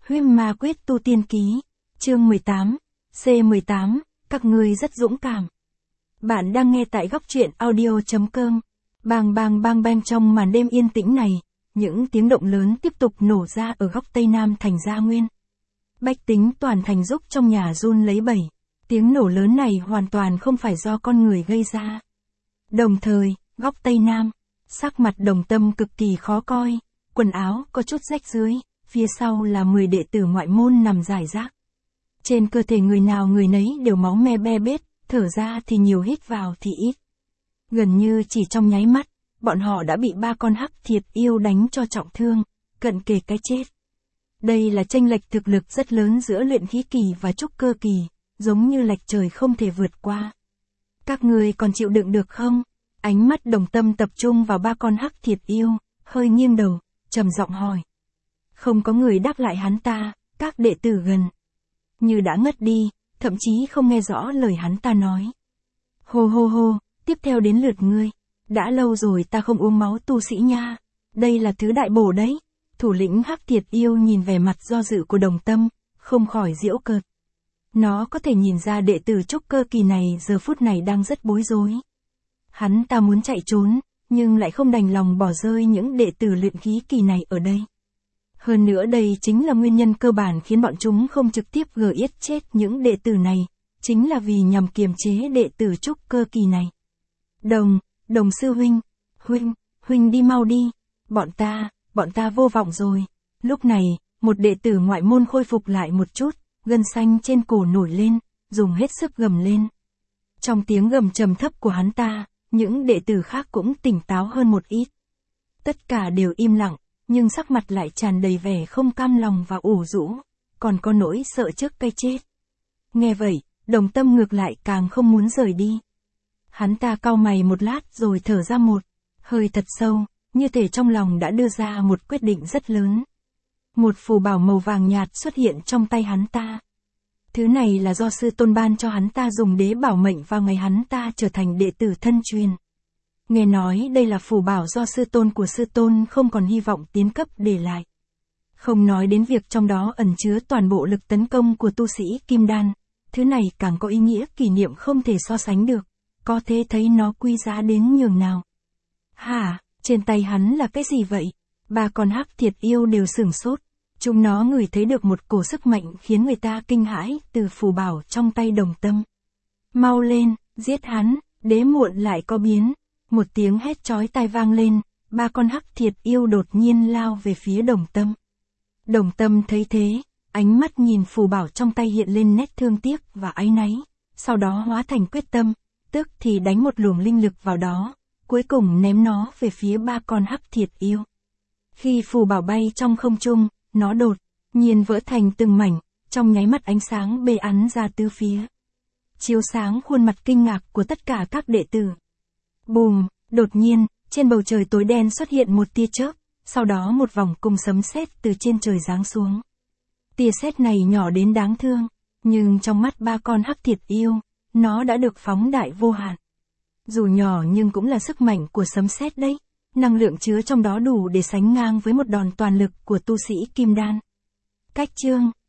Huyết Ma Quyết Tu Tiên Ký, chương 18, C18, các ngươi rất dũng cảm. Bạn đang nghe tại góc truyện audio.com. Bang bang bang bang, trong màn đêm yên tĩnh này, những tiếng động lớn tiếp tục nổ ra ở góc tây nam thành Gia Nguyên. Bách tính toàn thành rúc trong nhà run lấy bẩy. Tiếng nổ lớn này hoàn toàn không phải do con người gây ra. Đồng thời, góc tây nam, sắc mặt Đồng Tâm cực kỳ khó coi, quần áo có chút rách rưới, phía sau là 10 đệ tử ngoại môn nằm rải rác. Trên cơ thể người nào người nấy đều máu me be bết, thở ra thì nhiều, hít vào thì ít. Gần như chỉ trong nháy mắt, bọn họ đã bị 3 con hắc thiệt yêu đánh cho trọng thương, cận kề cái chết. Đây là chênh lệch thực lực rất lớn giữa luyện khí kỳ và trúc cơ kỳ, giống như lệch trời không thể vượt qua. Các ngươi còn chịu đựng được không? Ánh mắt Đồng Tâm tập trung vào 3 con hắc thiệt yêu, hơi nghiêng đầu, trầm giọng hỏi. Không có người đáp lại hắn ta, các đệ tử gần như đã ngất đi, thậm chí không nghe rõ lời hắn ta nói. Hô hô hô, tiếp theo đến lượt ngươi. Đã lâu rồi ta không uống máu tu sĩ nha. Đây là thứ đại bổ đấy. Thủ lĩnh hắc thiệt yêu nhìn vẻ mặt do dự của Đồng Tâm, không khỏi giễu cợt. Nó có thể nhìn ra đệ tử trúc cơ kỳ này giờ phút này đang rất bối rối. Hắn ta muốn chạy trốn, nhưng lại không đành lòng bỏ rơi những đệ tử luyện khí kỳ này ở đây. Hơn nữa đây chính là nguyên nhân cơ bản khiến bọn chúng không trực tiếp giết chết những đệ tử này, chính là vì nhằm kiềm chế đệ tử trúc cơ kỳ này. Đồng sư huynh, huynh đi mau đi, bọn ta vô vọng rồi. Lúc này, một đệ tử ngoại môn khôi phục lại một chút, gân xanh trên cổ nổi lên, dùng hết sức gầm lên. Trong tiếng gầm trầm thấp của hắn ta, những đệ tử khác cũng tỉnh táo hơn một ít. Tất cả đều im lặng, nhưng sắc mặt lại tràn đầy vẻ không cam lòng và ủ rũ, còn có nỗi sợ trước cái chết. Nghe vậy, Đồng Tâm ngược lại càng không muốn rời đi. Hắn ta cau mày một lát rồi thở ra một hơi thật sâu, như thể trong lòng đã đưa ra một quyết định rất lớn. Một phù bảo màu vàng nhạt xuất hiện trong tay hắn ta. Thứ này là do sư tôn ban cho hắn ta dùng để bảo mệnh vào ngày hắn ta trở thành đệ tử thân truyền. Nghe nói đây là phù bảo do sư tôn của sư tôn không còn hy vọng tiến cấp để lại. Không nói đến việc trong đó ẩn chứa toàn bộ lực tấn công của tu sĩ kim đan, thứ này càng có ý nghĩa kỷ niệm không thể so sánh được, có thể thấy nó quý giá đến nhường nào. Hả, trên tay hắn là cái gì vậy? 3 con hắc thiệt yêu đều sửng sốt, chúng nó ngửi thấy được một cổ sức mạnh khiến người ta kinh hãi từ phù bảo trong tay Đồng Tâm. Mau lên, giết hắn, đế muộn lại có biến. Một tiếng hét chói tai vang lên, 3 con hắc thiệt yêu đột nhiên lao về phía Đồng Tâm. Đồng Tâm thấy thế, ánh mắt nhìn phù bảo trong tay hiện lên nét thương tiếc và áy náy, sau đó hóa thành quyết tâm, tức thì đánh một luồng linh lực vào đó, cuối cùng ném nó về phía 3 con hắc thiệt yêu. Khi phù bảo bay trong không trung, nó đột nhiên vỡ thành từng mảnh, trong nháy mắt ánh sáng bê ắn ra tứ phía, chiếu sáng khuôn mặt kinh ngạc của tất cả các đệ tử. Bùm, đột nhiên, trên bầu trời tối đen xuất hiện một tia chớp, sau đó một vòng cung sấm sét từ trên trời giáng xuống. Tia sét này nhỏ đến đáng thương, nhưng trong mắt 3 con hắc thiệt yêu, nó đã được phóng đại vô hạn. Dù nhỏ nhưng cũng là sức mạnh của sấm sét đấy, năng lượng chứa trong đó đủ để sánh ngang với một đòn toàn lực của tu sĩ kim đan. Cách chương